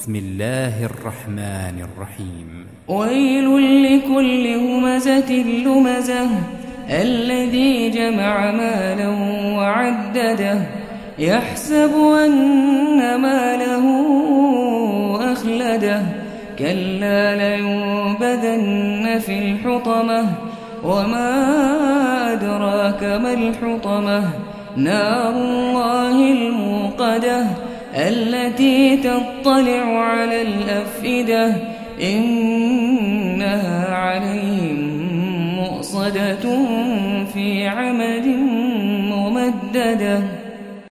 بسم الله الرحمن الرحيم ويل لكل همزة لمزة الذي جمع مالا وعدده يحسب أن ماله أخلده كلا لينبذن في الحطمة وما أدراك ما الحطمة نار الله الموقدة التي تطلع على الأفئدة إنها عليهم مؤصدة في عمد ممددة.